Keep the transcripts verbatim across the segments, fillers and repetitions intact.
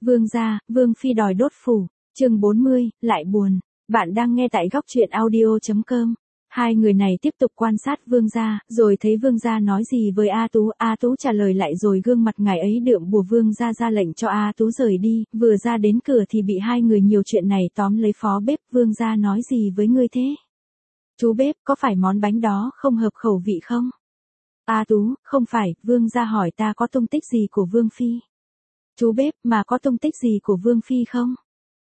Vương gia, Vương phi đòi đốt phủ, chương bốn mươi, lại buồn. Bạn đang nghe tại góc truyện audio chấm com. Hai người này tiếp tục quan sát Vương gia, rồi thấy Vương gia nói gì với A Tú, A Tú trả lời lại rồi gương mặt ngài ấy đượm bùa. Vương gia ra lệnh cho A Tú rời đi, vừa ra đến cửa thì bị hai người nhiều chuyện này tóm lấy. Phó bếp, Vương gia nói gì với ngươi thế? Chú bếp, có phải món bánh đó không hợp khẩu vị không? A Tú, không phải, Vương gia hỏi ta có tung tích gì của Vương phi. Chú bếp, mà có tung tích gì của Vương phi không?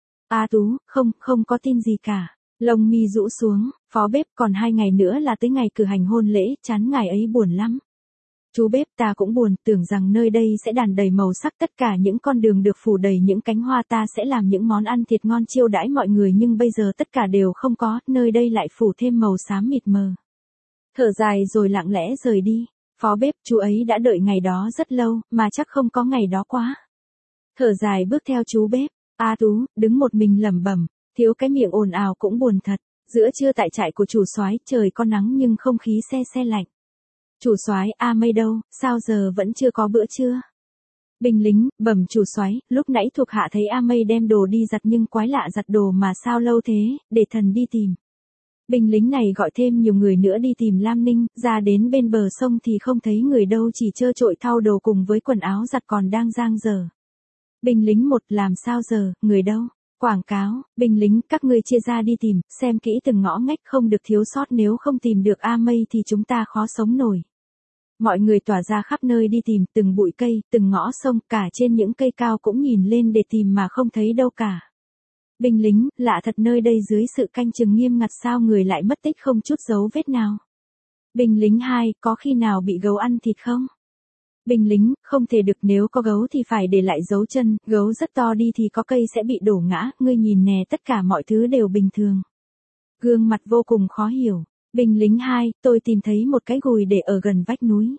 A Tú, không, không có tin gì cả. Lông mi rũ xuống, phó bếp, còn hai ngày nữa là tới ngày cử hành hôn lễ, chán ngài ấy buồn lắm. Chú bếp, ta cũng buồn, tưởng rằng nơi đây sẽ đàn đầy màu sắc, tất cả những con đường được phủ đầy những cánh hoa, ta sẽ làm những món ăn thiệt ngon chiêu đãi mọi người, nhưng bây giờ tất cả đều không có, nơi đây lại phủ thêm màu xám mịt mờ. Thở dài rồi lặng lẽ rời đi. Phó bếp, chú ấy đã đợi ngày đó rất lâu, mà chắc không có ngày đó quá. Thở dài bước theo chú bếp. A Tú, đứng một mình lẩm bẩm, thiếu cái miệng ồn ào cũng buồn thật. Giữa trưa tại trại của chủ soái, trời có nắng nhưng không khí se se lạnh. Chủ soái, A Mây đâu, sao giờ vẫn chưa có bữa trưa? Binh lính, bẩm chủ soái, lúc nãy thuộc hạ thấy A Mây đem đồ đi giặt nhưng quái lạ giặt đồ mà sao lâu thế, để thần đi tìm. Binh lính này gọi thêm nhiều người nữa đi tìm Lam Ninh, ra đến bên bờ sông thì không thấy người đâu, chỉ trơ trội thau đồ cùng với quần áo giặt còn đang dang dở. Binh lính một, làm sao giờ, người đâu? Quảng cáo, binh lính, các ngươi chia ra đi tìm, xem kỹ từng ngõ ngách không được thiếu sót, nếu không tìm được A Mây thì chúng ta khó sống nổi. Mọi người tỏa ra khắp nơi đi tìm, từng bụi cây, từng ngõ sông, cả trên những cây cao cũng nhìn lên để tìm mà không thấy đâu cả. Binh lính, lạ thật, nơi đây dưới sự canh chừng nghiêm ngặt sao người lại mất tích không chút dấu vết nào. Binh lính hai, có khi nào bị gấu ăn thịt không? Binh lính, không thể được, nếu có gấu thì phải để lại dấu chân, gấu rất to đi thì có cây sẽ bị đổ ngã, ngươi nhìn nè, tất cả mọi thứ đều bình thường. Gương mặt vô cùng khó hiểu. Binh lính hai, tôi tìm thấy một cái gùi để ở gần vách núi.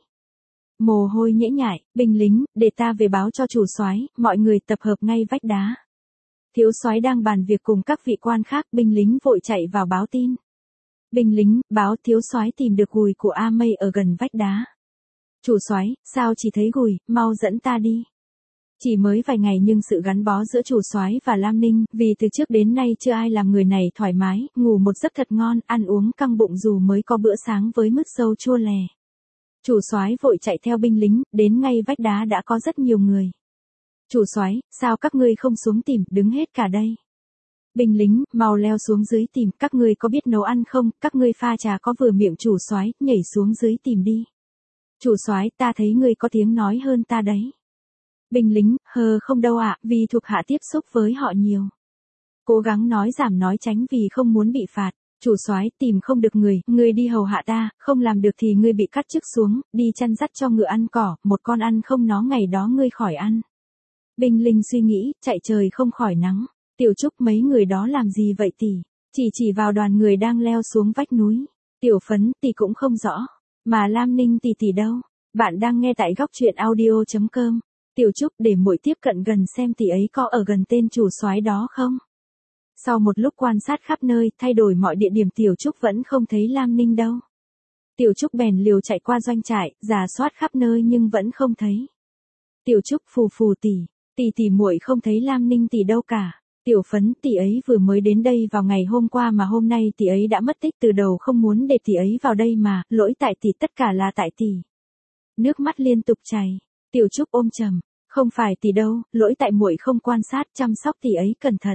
Mồ hôi nhễ nhại, binh lính, để ta về báo cho chủ soái, mọi người tập hợp ngay vách đá. Thiếu soái đang bàn việc cùng các vị quan khác, binh lính vội chạy vào báo tin. Binh lính, báo thiếu soái tìm được gùi của A Mây ở gần vách đá. Chủ soái, sao chỉ thấy gùi, mau dẫn ta đi. Chỉ mới vài ngày nhưng sự gắn bó giữa chủ soái và Lam Ninh, vì từ trước đến nay chưa ai làm người này thoải mái, ngủ một giấc thật ngon, ăn uống căng bụng dù mới có bữa sáng với mứt sâu chua lè. Chủ soái vội chạy theo binh lính, đến ngay vách đá đã có rất nhiều người. Chủ soái, sao các ngươi không xuống tìm, đứng hết cả đây. Binh lính, mau leo xuống dưới tìm, các ngươi có biết nấu ăn không, các ngươi pha trà có vừa miệng. Chủ soái, nhảy xuống dưới tìm đi. Chủ soái, ta thấy ngươi có tiếng nói hơn ta đấy. Binh lính, hờ không đâu ạ, vì thuộc hạ tiếp xúc với họ nhiều. Cố gắng nói giảm nói tránh vì không muốn bị phạt. Chủ soái, tìm không được người, ngươi đi hầu hạ ta, không làm được thì ngươi bị cắt chức xuống, đi chăn dắt cho ngựa ăn cỏ, một con ăn không nó ngày đó ngươi khỏi ăn. Binh lính suy nghĩ, chạy trời không khỏi nắng. Tiểu Trúc, mấy người đó làm gì vậy tỷ? Chỉ chỉ vào đoàn người đang leo xuống vách núi. Tiểu Phấn, tỷ cũng không rõ. Mà Lam Ninh tỷ tỷ đâu? Bạn đang nghe tại góc truyện audio chấm com. Tiểu Trúc, để muội tiếp cận gần xem tỷ ấy có ở gần tên chủ soái đó không? Sau một lúc quan sát khắp nơi, thay đổi mọi địa điểm, Tiểu Trúc vẫn không thấy Lam Ninh đâu. Tiểu Trúc bèn liều chạy qua doanh trại, rà soát khắp nơi nhưng vẫn không thấy. Tiểu Trúc, phù phù tỷ, tỷ tỷ muội không thấy Lam Ninh tỷ đâu cả. Tiểu Phấn, tỷ ấy vừa mới đến đây vào ngày hôm qua mà hôm nay tỷ ấy đã mất tích, từ đầu không muốn để tỷ ấy vào đây mà, lỗi tại tỷ, tất cả là tại tỷ. Nước mắt liên tục chảy. Tiểu Trúc ôm trầm, không phải tỷ đâu, lỗi tại muội không quan sát chăm sóc tỷ ấy cẩn thận.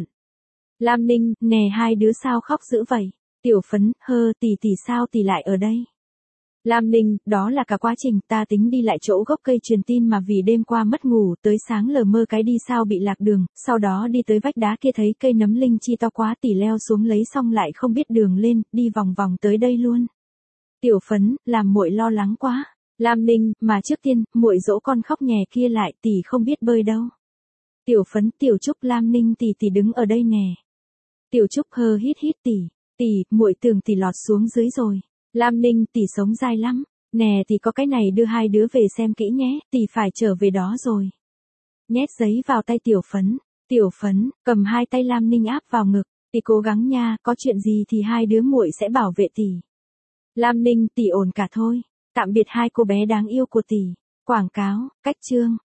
Lam Ninh, nè hai đứa sao khóc dữ vậy? Tiểu Phấn, hơ, tỷ tỷ sao tỷ lại ở đây? Lam Ninh, đó là cả quá trình, ta tính đi lại chỗ gốc cây truyền tin mà vì đêm qua mất ngủ, tới sáng lờ mơ cái đi sao bị lạc đường, sau đó đi tới vách đá kia thấy cây nấm linh chi to quá, tỷ leo xuống lấy xong lại không biết đường lên, đi vòng vòng tới đây luôn. Tiểu Phấn, làm muội lo lắng quá. Lam Ninh, mà trước tiên, muội dỗ con khóc nhè kia lại, tỷ không biết bơi đâu. Tiểu Phấn, Tiểu Trúc, Lam Ninh tỷ tỷ đứng ở đây nè. Tiểu Trúc hơ hít hít, tỷ, tỷ, muội tưởng tỷ lọt xuống dưới rồi. Lam Ninh, tỷ sống dai lắm. Nè tỷ có cái này đưa hai đứa về xem kỹ nhé, tỷ phải trở về đó rồi. Nhét giấy vào tay Tiểu Phấn. Tiểu Phấn, cầm hai tay Lam Ninh áp vào ngực, tỷ cố gắng nha, có chuyện gì thì hai đứa muội sẽ bảo vệ tỷ. Lam Ninh, tỷ ổn cả thôi. Tạm biệt hai cô bé đáng yêu của tỷ. Quảng cáo, cách chương.